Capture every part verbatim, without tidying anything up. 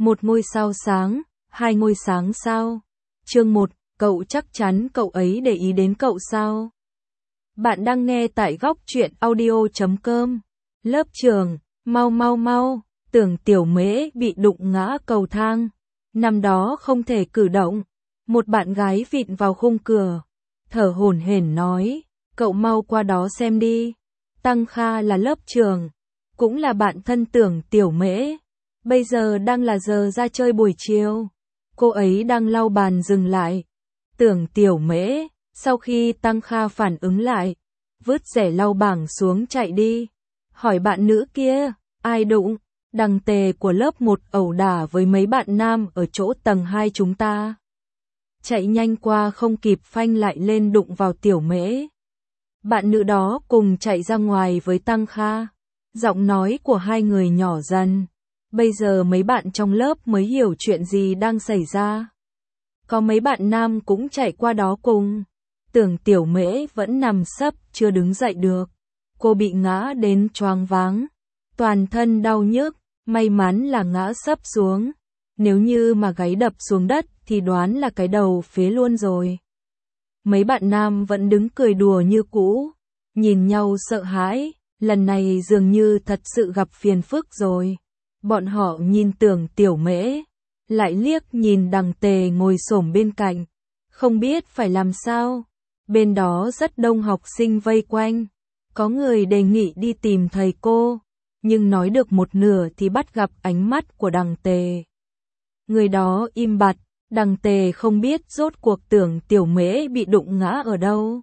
Một ngôi sao sáng, hai ngôi sáng sao? Chương một, cậu chắc chắn cậu ấy để ý đến cậu sao? Bạn đang nghe tại góc truyện audio chấm com. Lớp trường, mau mau mau, Tưởng Tiểu Mễ bị đụng ngã cầu thang. Năm đó không thể cử động. Một bạn gái vịn vào khung cửa, thở hổn hển nói, cậu mau qua đó xem đi. Tăng Kha là lớp trường, cũng là bạn thân Tưởng Tiểu Mễ. Bây giờ đang là giờ ra chơi buổi chiều. Cô ấy đang lau bàn dừng lại. Tưởng Tiểu Mễ, sau khi Tăng Kha phản ứng lại, vứt rẻ lau bảng xuống chạy đi. Hỏi bạn nữ kia, ai đụng? Đằng Tề của lớp một ẩu đả với mấy bạn nam ở chỗ tầng hai chúng ta. Chạy nhanh qua không kịp phanh lại lên đụng vào Tiểu Mễ. Bạn nữ đó cùng chạy ra ngoài với Tăng Kha. Giọng nói của hai người nhỏ dần. Bây giờ mấy bạn trong lớp mới hiểu chuyện gì đang xảy ra. Có mấy bạn nam cũng chạy qua đó cùng. Tưởng Tiểu Mễ vẫn nằm sấp chưa đứng dậy được. Cô bị ngã đến choáng váng. Toàn thân đau nhức, may mắn là ngã sấp xuống. Nếu như mà gáy đập xuống đất thì đoán là cái đầu phế luôn rồi. Mấy bạn nam vẫn đứng cười đùa như cũ. Nhìn nhau sợ hãi, lần này dường như thật sự gặp phiền phức rồi. Bọn họ nhìn Tưởng Tiểu Mễ, lại liếc nhìn Đằng Tề ngồi xổm bên cạnh, không biết phải làm sao. Bên đó rất đông học sinh vây quanh, có người đề nghị đi tìm thầy cô, nhưng nói được một nửa thì bắt gặp ánh mắt của Đằng Tề. Người đó im bặt, Đằng Tề không biết rốt cuộc Tưởng Tiểu Mễ bị đụng ngã ở đâu.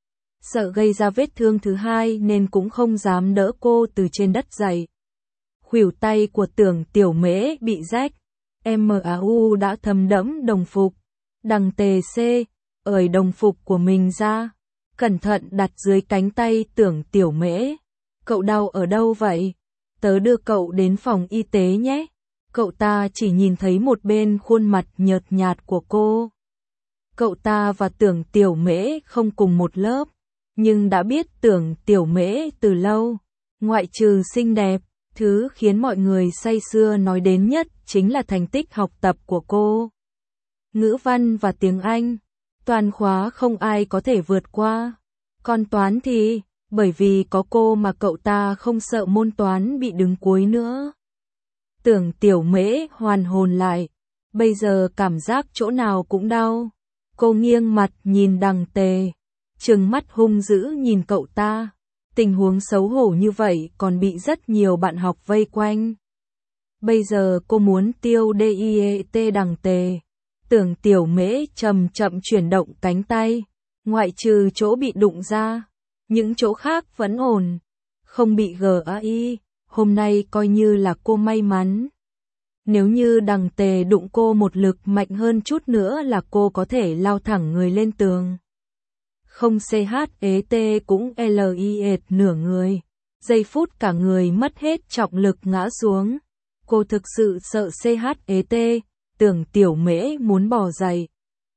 Sợ gây ra vết thương thứ hai nên cũng không dám đỡ cô từ trên đất dậy. Khuỷu tay của Tưởng Tiểu Mễ bị rách, em a u đã thấm đẫm đồng phục. Đằng Tề C, ởi đồng phục của mình ra, cẩn thận đặt dưới cánh tay Tưởng Tiểu Mễ. Cậu đau ở đâu vậy? Tớ đưa cậu đến phòng y tế nhé. Cậu ta chỉ nhìn thấy một bên khuôn mặt nhợt nhạt của cô. Cậu ta và Tưởng Tiểu Mễ không cùng một lớp, nhưng đã biết Tưởng Tiểu Mễ từ lâu. Ngoại trừ xinh đẹp, thứ khiến mọi người say sưa nói đến nhất chính là thành tích học tập của cô. Ngữ văn và tiếng Anh, toàn khóa không ai có thể vượt qua. Còn toán thì, bởi vì có cô mà cậu ta không sợ môn toán bị đứng cuối nữa. Tưởng Tiểu Mễ hoàn hồn lại, bây giờ cảm giác chỗ nào cũng đau. Cô nghiêng mặt nhìn Đằng Tề, trừng mắt hung dữ nhìn cậu ta. Tình huống xấu hổ như vậy còn bị rất nhiều bạn học vây quanh. Bây giờ cô muốn tiêu diet Đằng Tề. Tưởng Tiểu Mễ chậm chậm chuyển động cánh tay, ngoại trừ chỗ bị đụng ra, những chỗ khác vẫn ổn, không bị gai. Hôm nay coi như là cô may mắn. Nếu như Đằng Tề đụng cô một lực mạnh hơn chút nữa là cô có thể lao thẳng người lên tường. Không chet cũng liệt nửa người. Giây phút cả người mất hết trọng lực ngã xuống. Cô thực sự sợ chet, Tưởng Tiểu Mễ muốn bỏ dậy.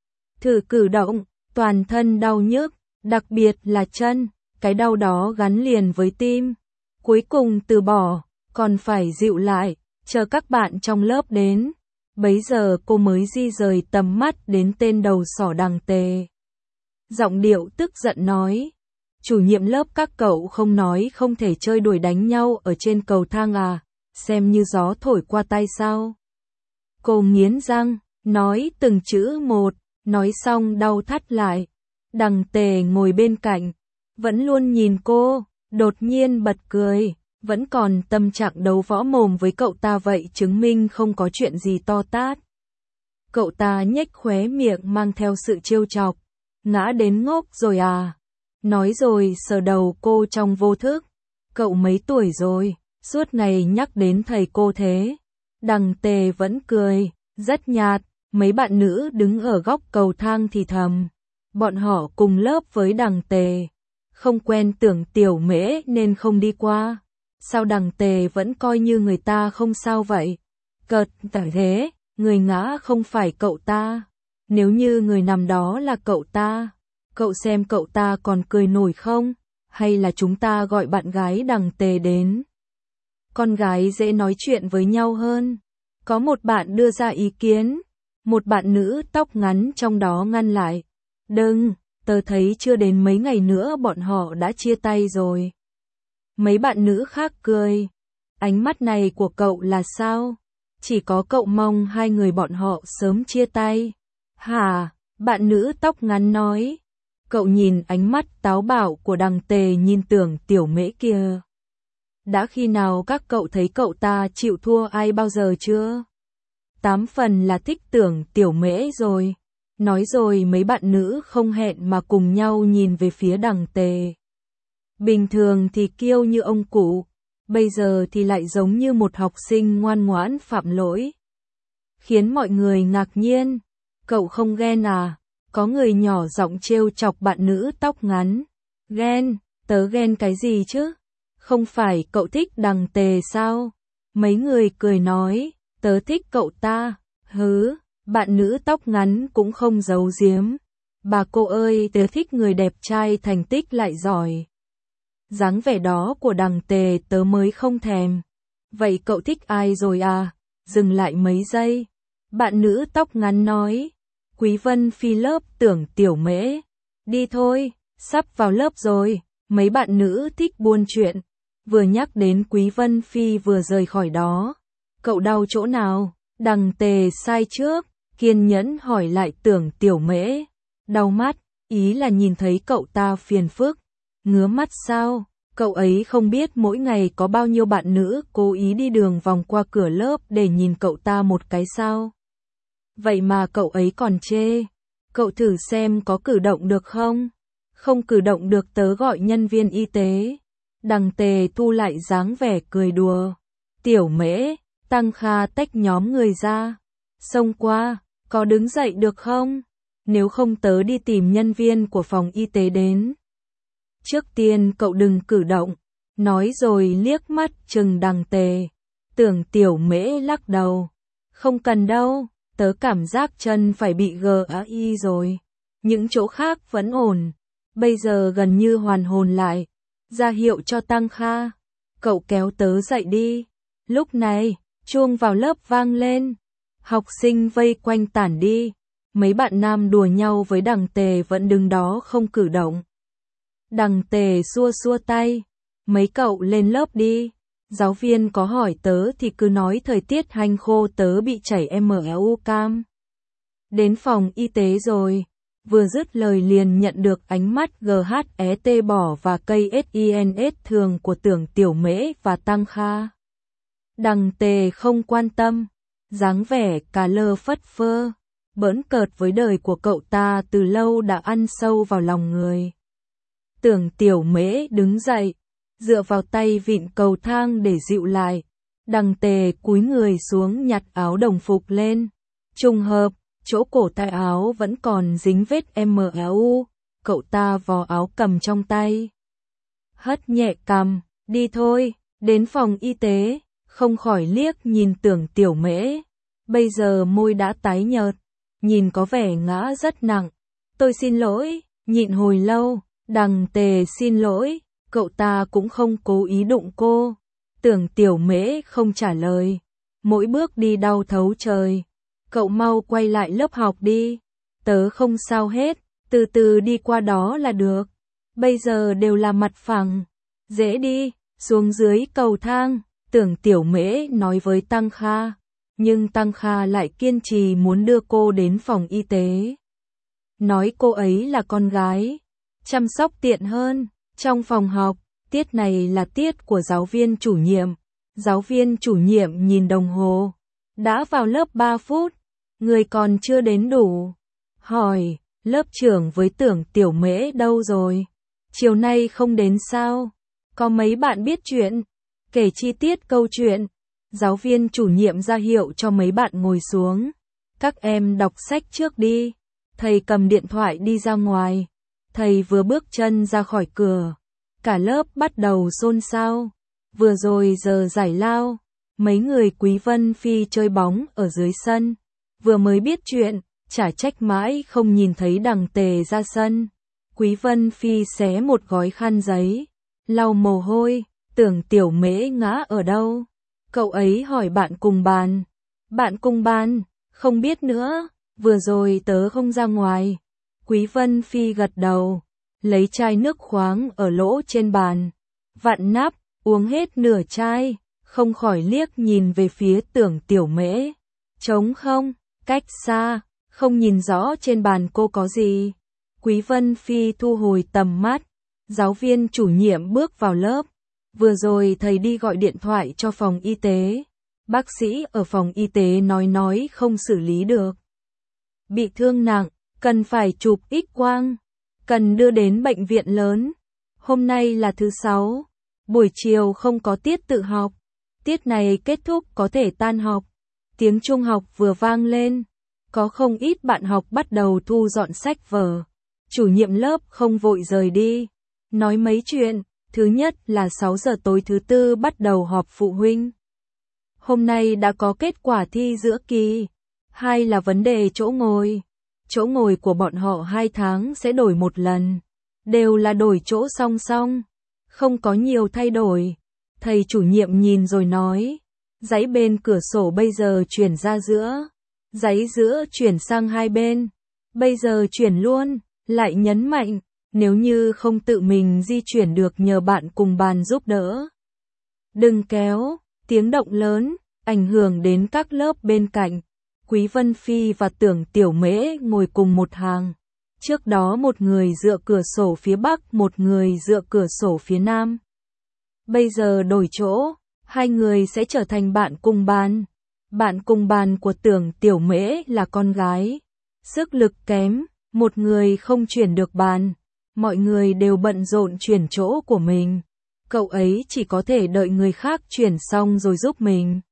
Thử cử động, toàn thân đau nhức, đặc biệt là chân, cái đau đó gắn liền với tim. Cuối cùng từ bỏ, còn phải dịu lại, chờ các bạn trong lớp đến. Bấy giờ cô mới di rời tầm mắt đến tên đầu sỏ Đằng Tề. Giọng điệu tức giận nói, chủ nhiệm lớp các cậu không nói không thể chơi đuổi đánh nhau ở trên cầu thang à, xem như gió thổi qua tay sao. Cô nghiến răng, nói từng chữ một, nói xong đau thắt lại. Đằng Tề ngồi bên cạnh, vẫn luôn nhìn cô, đột nhiên bật cười, vẫn còn tâm trạng đấu võ mồm với cậu ta vậy chứng minh không có chuyện gì to tát. Cậu ta nhếch khóe miệng mang theo sự trêu chọc. Ngã đến ngốc rồi à? Nói rồi sờ đầu cô trong vô thức. Cậu mấy tuổi rồi, suốt ngày nhắc đến thầy cô thế. Đằng Tề vẫn cười, rất nhạt. Mấy bạn nữ đứng ở góc cầu thang thì thầm. Bọn họ cùng lớp với Đằng Tề. Không quen Tưởng Tiểu Mễ nên không đi qua. Sao Đằng Tề vẫn coi như người ta không sao vậy? Cợt tả thế, người ngã không phải cậu ta. Nếu như người nằm đó là cậu ta, cậu xem cậu ta còn cười nổi không? Hay là chúng ta gọi bạn gái Đằng Tề đến? Con gái dễ nói chuyện với nhau hơn. Có một bạn đưa ra ý kiến, một bạn nữ tóc ngắn trong đó ngăn lại. Đừng, tớ thấy chưa đến mấy ngày nữa bọn họ đã chia tay rồi. Mấy bạn nữ khác cười. Ánh mắt này của cậu là sao? Chỉ có cậu mong hai người bọn họ sớm chia tay. Hả? Bạn nữ tóc ngắn nói. Cậu nhìn ánh mắt táo bạo của Đằng Tề nhìn Tưởng Tiểu Mễ kia. Đã khi nào các cậu thấy cậu ta chịu thua ai bao giờ chưa? Tám phần là thích Tưởng Tiểu Mễ rồi. Nói rồi mấy bạn nữ không hẹn mà cùng nhau nhìn về phía Đằng Tề. Bình thường thì kiêu như ông cụ, bây giờ thì lại giống như một học sinh ngoan ngoãn phạm lỗi. Khiến mọi người ngạc nhiên. Cậu không ghen à? Có người nhỏ giọng trêu chọc bạn nữ tóc ngắn. Ghen? Tớ ghen cái gì chứ? Không phải cậu thích Đằng Tề sao? Mấy người cười nói, tớ thích cậu ta. Hứ, bạn nữ tóc ngắn cũng không giấu giếm. Bà cô ơi, tớ thích người đẹp trai thành tích lại giỏi. Dáng vẻ đó của Đằng Tề tớ mới không thèm. Vậy cậu thích ai rồi à? Dừng lại mấy giây. Bạn nữ tóc ngắn nói. Quý Vân Phi lớp Tưởng Tiểu Mễ. Đi thôi, sắp vào lớp rồi. Mấy bạn nữ thích buôn chuyện. Vừa nhắc đến Quý Vân Phi vừa rời khỏi đó. Cậu đau chỗ nào? Đằng Tề sai trước, kiên nhẫn hỏi lại Tưởng Tiểu Mễ. Đau mắt, ý là nhìn thấy cậu ta phiền phức. Ngứa mắt sao? Cậu ấy không biết mỗi ngày có bao nhiêu bạn nữ cố ý đi đường vòng qua cửa lớp để nhìn cậu ta một cái sao? Vậy mà cậu ấy còn chê. Cậu thử xem có cử động được không? Không cử động được tớ gọi nhân viên y tế. Đằng Tề thu lại dáng vẻ cười đùa. Tiểu Mễ, Tăng Kha tách nhóm người ra. Xông qua, có đứng dậy được không? Nếu không tớ đi tìm nhân viên của phòng y tế đến. Trước tiên cậu đừng cử động. Nói rồi liếc mắt chừng Đằng Tề. Tưởng Tiểu Mễ lắc đầu. Không cần đâu, tớ cảm giác chân phải bị gờ ai rồi. Những chỗ khác vẫn ổn. Bây giờ gần như hoàn hồn lại. Ra hiệu cho Tăng Kha. Cậu kéo tớ dậy đi. Lúc này, chuông vào lớp vang lên. Học sinh vây quanh tản đi. Mấy bạn nam đùa nhau với Đằng Tề vẫn đứng đó không cử động. Đằng Tề xua xua tay. Mấy cậu lên lớp đi. Giáo viên có hỏi tớ thì cứ nói thời tiết hanh khô tớ bị chảy em lờ cam. Đến phòng y tế rồi. Vừa dứt lời liền nhận được ánh mắt giê hát e tê bỏ và cây sins thường của Tưởng Tiểu Mễ và Tăng Kha. Đằng Tề không quan tâm. Dáng vẻ cà lơ phất phơ. Bỡn cợt với đời của cậu ta từ lâu đã ăn sâu vào lòng người. Tưởng Tiểu Mễ đứng dậy, dựa vào tay vịn cầu thang để dịu lại. Đằng Tề cúi người xuống nhặt áo đồng phục lên. Trùng hợp, chỗ cổ tay áo vẫn còn dính vết em lờ u. Cậu ta vò áo cầm trong tay. Hất nhẹ cằm, đi thôi, đến phòng y tế, không khỏi liếc nhìn Tưởng Tiểu Mễ. Bây giờ môi đã tái nhợt, nhìn có vẻ ngã rất nặng. Tôi xin lỗi, nhịn hồi lâu. Đằng Tề xin lỗi, cậu ta cũng không cố ý đụng cô. Tưởng Tiểu Mễ không trả lời. Mỗi bước đi đau thấu trời. Cậu mau quay lại lớp học đi. Tớ không sao hết, từ từ đi qua đó là được. Bây giờ đều là mặt phẳng. Dễ đi, xuống dưới cầu thang. Tưởng Tiểu Mễ nói với Tăng Kha. Nhưng Tăng Kha lại kiên trì muốn đưa cô đến phòng y tế. Nói cô ấy là con gái. Chăm sóc tiện hơn. Trong phòng học, tiết này là tiết của giáo viên chủ nhiệm. Giáo viên chủ nhiệm nhìn đồng hồ. Đã vào lớp ba phút. Người còn chưa đến đủ. Hỏi, lớp trưởng với Tưởng Tiểu Mễ đâu rồi? Chiều nay không đến sao? Có mấy bạn biết chuyện? Kể chi tiết câu chuyện. Giáo viên chủ nhiệm ra hiệu cho mấy bạn ngồi xuống. Các em đọc sách trước đi. Thầy cầm điện thoại đi ra ngoài. Thầy vừa bước chân ra khỏi cửa. Cả lớp bắt đầu xôn xao. Vừa rồi giờ giải lao. Mấy người Quý Vân Phi chơi bóng ở dưới sân. Vừa mới biết chuyện, chả trách mãi không nhìn thấy Đằng Tề ra sân. Quý Vân Phi xé một gói khăn giấy. Lau mồ hôi. Tưởng Tiểu Mễ ngã ở đâu? Cậu ấy hỏi bạn cùng bàn. Bạn cùng bàn, không biết nữa, vừa rồi tớ không ra ngoài. Quý Vân Phi gật đầu, lấy chai nước khoáng ở lỗ trên bàn, vặn nắp, uống hết nửa chai, không khỏi liếc nhìn về phía Tưởng Tiểu Mễ. Trống không, cách xa, không nhìn rõ trên bàn cô có gì. Quý Vân Phi thu hồi tầm mắt, giáo viên chủ nhiệm bước vào lớp. Vừa rồi thầy đi gọi điện thoại cho phòng y tế. Bác sĩ ở phòng y tế nói nói không xử lý được. Bị thương nặng, cần phải chụp X-quang, cần đưa đến bệnh viện lớn. Hôm nay là thứ sáu, buổi chiều không có tiết tự học. Tiết này kết thúc có thể tan học. Tiếng trung học vừa vang lên, có không ít bạn học bắt đầu thu dọn sách vở. Chủ nhiệm lớp không vội rời đi, nói mấy chuyện. Thứ nhất là sáu giờ tối thứ tư bắt đầu họp phụ huynh. Hôm nay đã có kết quả thi giữa kỳ. Hai là vấn đề chỗ ngồi. Chỗ ngồi của bọn họ hai tháng sẽ đổi một lần. Đều là đổi chỗ song song. Không có nhiều thay đổi. Thầy chủ nhiệm nhìn rồi nói. Dãy bên cửa sổ bây giờ chuyển ra giữa. Dãy giữa chuyển sang hai bên. Bây giờ chuyển luôn. Lại nhấn mạnh. Nếu như không tự mình di chuyển được nhờ bạn cùng bàn giúp đỡ. Đừng kéo. Tiếng động lớn. Ảnh hưởng đến các lớp bên cạnh. Quý Vân Phi và Tưởng Tiểu Mễ ngồi cùng một hàng. Trước đó một người dựa cửa sổ phía bắc, một người dựa cửa sổ phía nam. Bây giờ đổi chỗ, hai người sẽ trở thành bạn cùng bàn. Bạn cùng bàn của Tưởng Tiểu Mễ là con gái. Sức lực kém, một người không chuyển được bàn. Mọi người đều bận rộn chuyển chỗ của mình. Cậu ấy chỉ có thể đợi người khác chuyển xong rồi giúp mình.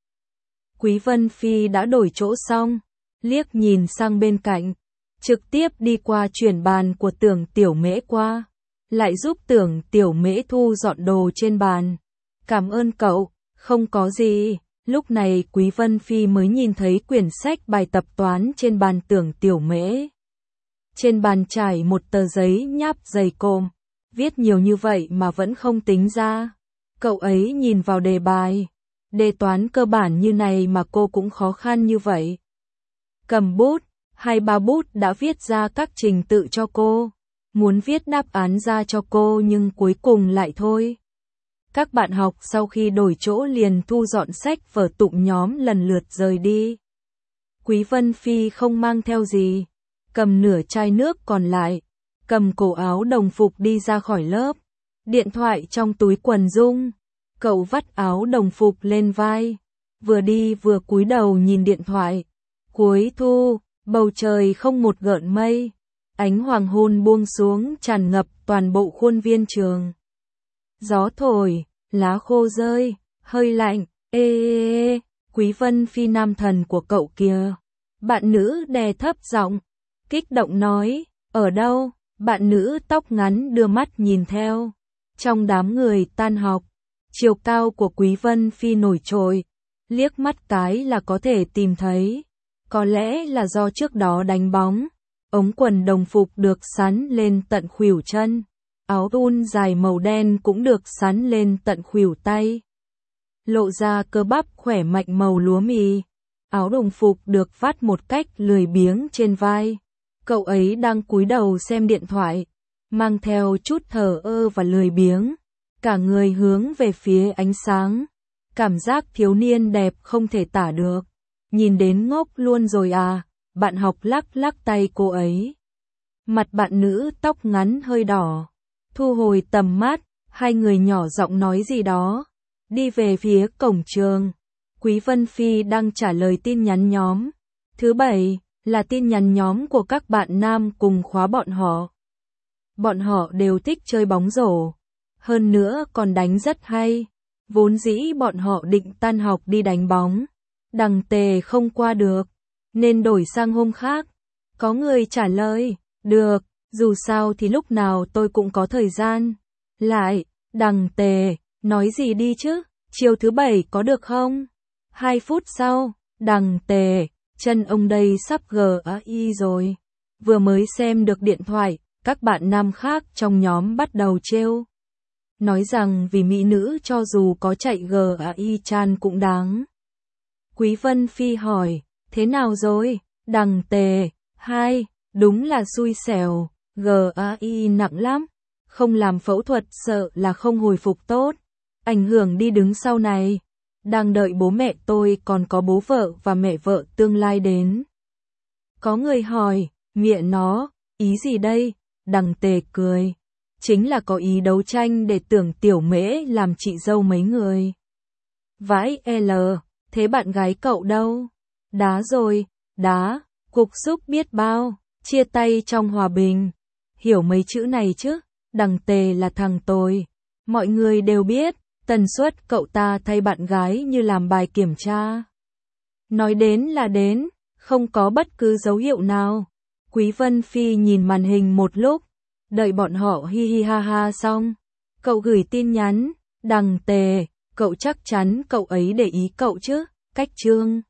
Quý Vân Phi đã đổi chỗ xong, liếc nhìn sang bên cạnh, trực tiếp đi qua chuyển bàn của Tưởng Tiểu Mễ qua, lại giúp Tưởng Tiểu Mễ thu dọn đồ trên bàn. Cảm ơn cậu, không có gì. Lúc này Quý Vân Phi mới nhìn thấy quyển sách bài tập toán trên bàn Tưởng Tiểu Mễ. Trên bàn trải một tờ giấy nháp dày cộm, viết nhiều như vậy mà vẫn không tính ra. Cậu ấy nhìn vào đề bài. Đề toán cơ bản như này mà cô cũng khó khăn như vậy. Cầm bút, hai ba bút đã viết ra các trình tự cho cô. Muốn viết đáp án ra cho cô nhưng cuối cùng lại thôi. Các bạn học sau khi đổi chỗ liền thu dọn sách vở tụm nhóm lần lượt rời đi. Quý Vân Phi không mang theo gì. Cầm nửa chai nước còn lại. Cầm cổ áo đồng phục đi ra khỏi lớp. Điện thoại trong túi quần rung. Cậu vắt áo đồng phục lên vai, vừa đi vừa cúi đầu nhìn điện thoại. Cuối thu, bầu trời không một gợn mây, ánh hoàng hôn buông xuống tràn ngập toàn bộ khuôn viên trường. Gió thổi, lá khô rơi, hơi lạnh, ê ê ê, Quý Vân Phi nam thần của cậu kìa. Bạn nữ đè thấp giọng, kích động nói, ở đâu? Bạn nữ tóc ngắn đưa mắt nhìn theo. Trong đám người tan học, chiều cao của Quý Vân Phi nổi trội, liếc mắt cái là có thể tìm thấy. Có lẽ là do trước đó đánh bóng, ống quần đồng phục được sắn lên tận khuỷu chân, áo thun dài màu đen cũng được sắn lên tận khuỷu tay. Lộ ra cơ bắp khỏe mạnh màu lúa mì, áo đồng phục được vắt một cách lười biếng trên vai. Cậu ấy đang cúi đầu xem điện thoại, mang theo chút thờ ơ và lười biếng. Cả người hướng về phía ánh sáng. Cảm giác thiếu niên đẹp không thể tả được. Nhìn đến ngốc luôn rồi à. Bạn học lắc lắc tay cô ấy. Mặt bạn nữ tóc ngắn hơi đỏ. Thu hồi tầm mắt. Hai người nhỏ giọng nói gì đó. Đi về phía cổng trường. Quý Vân Phi đang trả lời tin nhắn nhóm. Thứ bảy là tin nhắn nhóm của các bạn nam cùng khóa bọn họ. Bọn họ đều thích chơi bóng rổ. Hơn nữa còn đánh rất hay. Vốn dĩ bọn họ định tan học đi đánh bóng. Đằng Tề không qua được, nên đổi sang hôm khác. Có người trả lời, được, dù sao thì lúc nào tôi cũng có thời gian. Lại, Đằng Tề, nói gì đi chứ, chiều thứ bảy có được không? Hai phút sau, Đằng Tề, chân ông đây sắp gờ i rồi. Vừa mới xem được điện thoại, các bạn nam khác trong nhóm bắt đầu trêu. Nói rằng vì mỹ nữ cho dù có chạy giê i chan cũng đáng. Quý Vân Phi hỏi, thế nào rồi? Đằng Tề, hai, đúng là xui xẻo, gai nặng lắm, không làm phẫu thuật sợ là không hồi phục tốt, ảnh hưởng đi đứng sau này. Đang đợi bố mẹ tôi còn có bố vợ và mẹ vợ tương lai đến. Có người hỏi, mẹ nó, ý gì đây? Đằng Tề cười, chính là có ý đấu tranh để tưởng Tiểu Mễ làm chị dâu mấy người. Vãi L, thế bạn gái cậu đâu? Đá rồi, đá, cục xúc biết bao, chia tay trong hòa bình. Hiểu mấy chữ này chứ? Đằng Tề là thằng tồi. Mọi người đều biết, tần suất cậu ta thay bạn gái như làm bài kiểm tra. Nói đến là đến, không có bất cứ dấu hiệu nào. Quý Vân Phi nhìn màn hình một lúc, đợi bọn họ hi hi ha ha xong. Cậu gửi tin nhắn, đằng Tề, cậu chắc chắn cậu ấy để ý cậu chứ, cách chương.